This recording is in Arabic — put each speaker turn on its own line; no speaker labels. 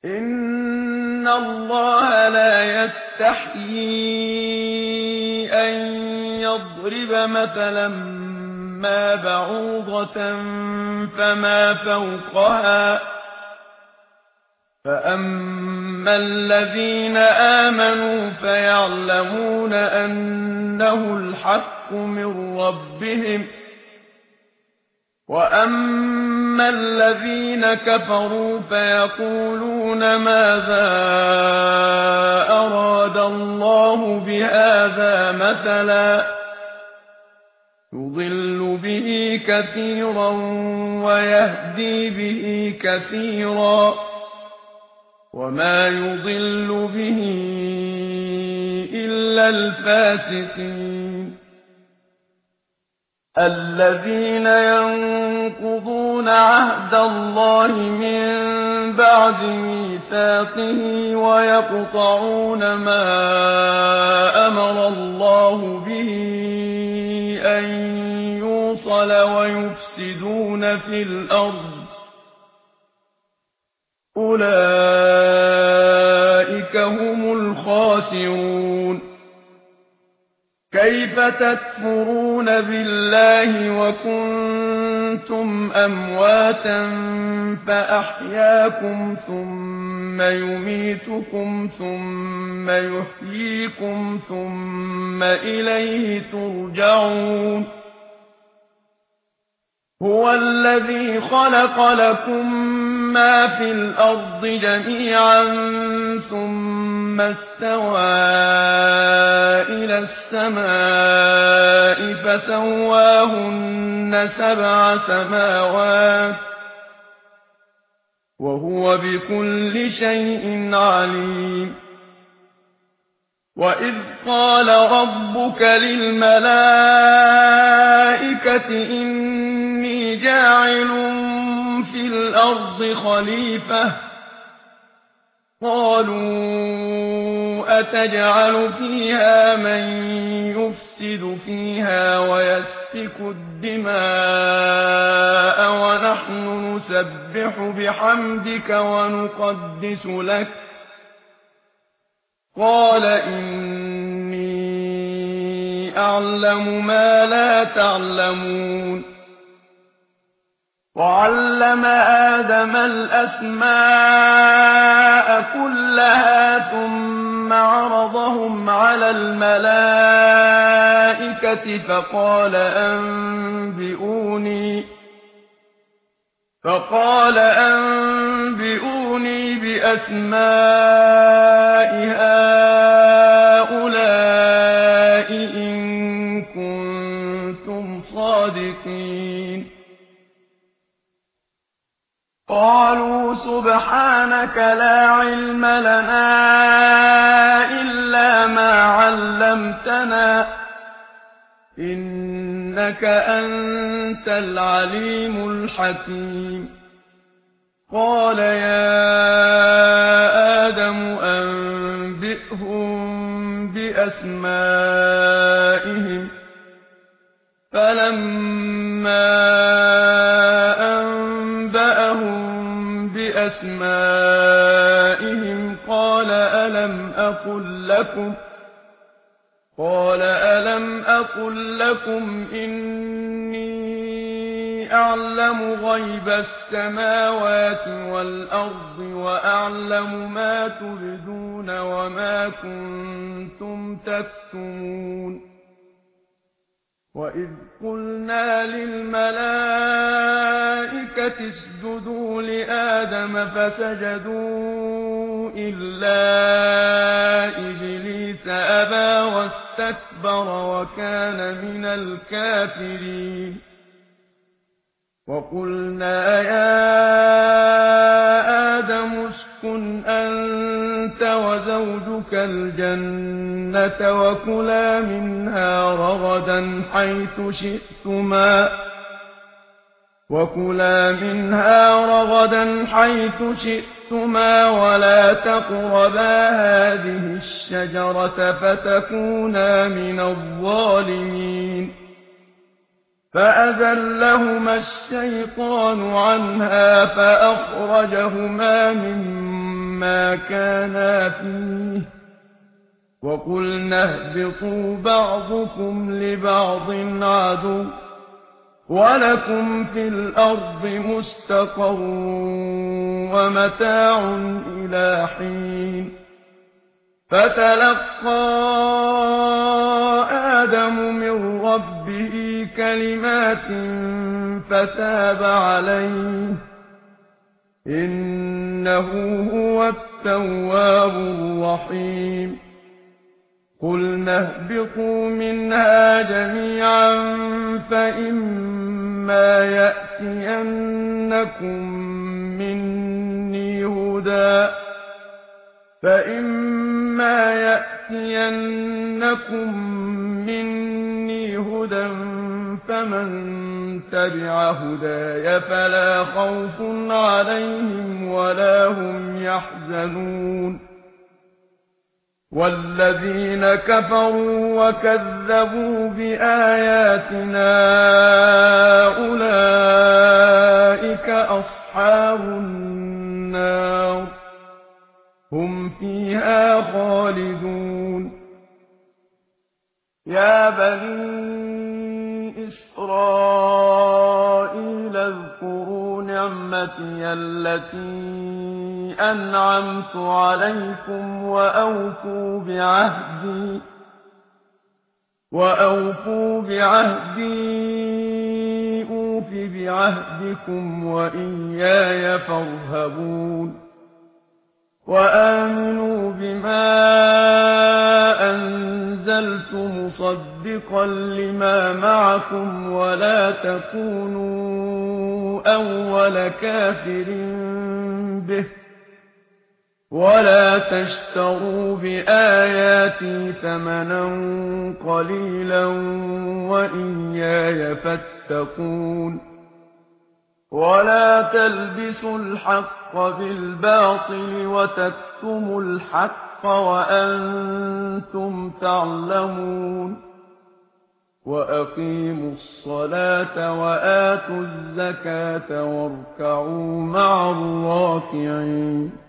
إِنَّ اللَّهَ لَا يَسْتَحْيِي أَن يَضْرِبَ مَثَلًا مَّا بَعُوضَةً فَمَا فَوْقَهَا ۚ فَأَمَّا الَّذِينَ آمَنُوا فَيَعْلَمُونَ أَنَّهُ الْحَقُّ مِن رَّبِّهِمْ ۖ وَأَمَّا الَّذِينَ كَفَرُوا فَيَقُولُونَ مَاذَا أَرَادَ اللَّهُ بِهَٰذَا مَثَلًا ۚ يُضِلُّ بِهِ كَثِيرًا وَيَهْدِي بِهِ كَثِيرًا ۚ وَمَا يُضِلُّ بِهِ إِلَّا الْفَاسِقِينَ الَّذِينَ يَنقُضُونَ عَهْدَ اللَّهِ مِن بَعْدِ مِيثَاقِهِ وَيَقْطَعُونَ مَا أَمَرَ اللَّهُ بِهِ أَن يُوصَلَ وَيُفْسِدُونَ فِي الْأَرْضِ ۚ أُولَٰئِكَ هُمُ الْخَاسِرُونَ كَيْفَ تَكْفُرُونَ بِاللَّهِ وَكُنتُمْ أَمْوَاتًا فَأَحْيَاكُمْ ثُمَّ يُمِيتُكُمْ ثُمَّ يُحْيِيكُمْ ثُمَّ إِلَيْهِ تُرْجَعُونَ هُوَ الَّذِي خَلَقَ لَكُم مَّا فِي الْأَرْضِ جَمِيعًا ثُمَّ اسْتَوَىٰ إِلَى السَّمَاءِ فَسَوَّاهُنَّ سَبْعَ سَمَاوَاتٍ ۚ وَهُوَ بِكُلِّ شَيْءٍ عَلِيمٌ وَإِذْ قَالَ رَبُّكَ لِلْمَلَائِكَةِ إِنِّي جَاعِلٌ فِي الْأَرْضِ خَلِيفَةً ۖ قَالُوا أَتَجْعَلُ فِيهَا مَن يُفْسِدُ فِيهَا وَيَسْفِكُ الدِّمَاءَ وَنَحْنُ نُسَبِّحُ بِحَمْدِكَ وَنُقَدِّسُ لَكَ ۖ قَالَ إِنِّي أَعْلَمُ مَا لَا تَعْلَمُونَ وَعَلَّمَ آدَمَ الْأَسْمَاءَ كُلَّهَا ثُمَّ عَرَضَهُمْ عَلَى الْمَلَائِكَةِ فَقَالَ أَنبِئُونِي بِأَسْمَاءِ هَٰؤُلَاءِ إِن كُنتُمْ صَادِقِينَ قَالُوا سُبْحَانَكَ لَا عِلْمَ لَنَا إِلَّا مَا عَلَّمْتَنَا ۖ إِنَّكَ أَنتَ الْعَلِيمُ الْحَكِيمُ قَالَ يَا آدَمُ أَنبِئْهُم بِأَسْمَائِهِمْ ۖ فَلَمَّا أَنبَأَهُم بِأَسْمَائِهِمْ قَالَ أَلَمْ أَقُل لَّكُمْ إِنِّي أَعْلَمُ غَيْبَ السَّمَاوَاتِ وَالْأَرْضِ وَأَعْلَمُ مَا تُبْدُونَ وَمَا كُنتُمْ تَكْتُمُونَ وَإِذْ قُلْنَا لِلْمَلَائِكَةِ اسْجُدُوا لِآدَمَ فَسَجَدُوا إِلَّا إِبْلِيسَ أَبَىٰ وَاسْتَكْبَرَ وَكَانَ مِنَ الْكَافِرِينَ وَقُلْنَا يَا آدَمُ اسْكُنْ أَنتَ وَزَوْجُكَ الْجَنَّةَ وَكُلَا مِنْهَا رَغَدًا حَيْثُ شِئْتُمَا وَلَا تَقْرَبَا هَٰذِهِ الشَّجَرَةَ فَتَكُونَا مِنَ الظَّالِمِينَ فَأَزَلَّهُمَا الشَّيْطَانُ عَنْهَا فَأَخْرَجَهُمَا مِمَّا ما كانا فيه وقلنا اهبطوا بعضكم لبعض عدو ولكم في الأرض مستقر ومتاع إلى حين فتلقى آدم من ربه كلمات فتاب عليه إنه هو التواب الرحيم قلنا اهبطوا منها جميعا فإما يأتينكم مني هدى فمن تبع هداي فلا خوف عليهم ولا هم يحزنون والذين كفروا وكذبوا بآياتنا أولئك أصحاب النار هم فيها خالدون يا بني إسرائيل اذكروا نعمتي التي أنعمت عليكم وأوفوا بعهدي أوف بعهدكم وإياي فارهبون وآمنوا بما أنزلت مصدقا لما معكم ولا تكونوا أول كافر به ولا تشتروا بآياتي ثمنا قليلا وإياي فاتقون ولا تلبسوا الحق بالباطل وتكتموا الحق وأنتم تعلمون وأقيموا الصلاة وآتوا الزكاة واركعوا مع الراكعين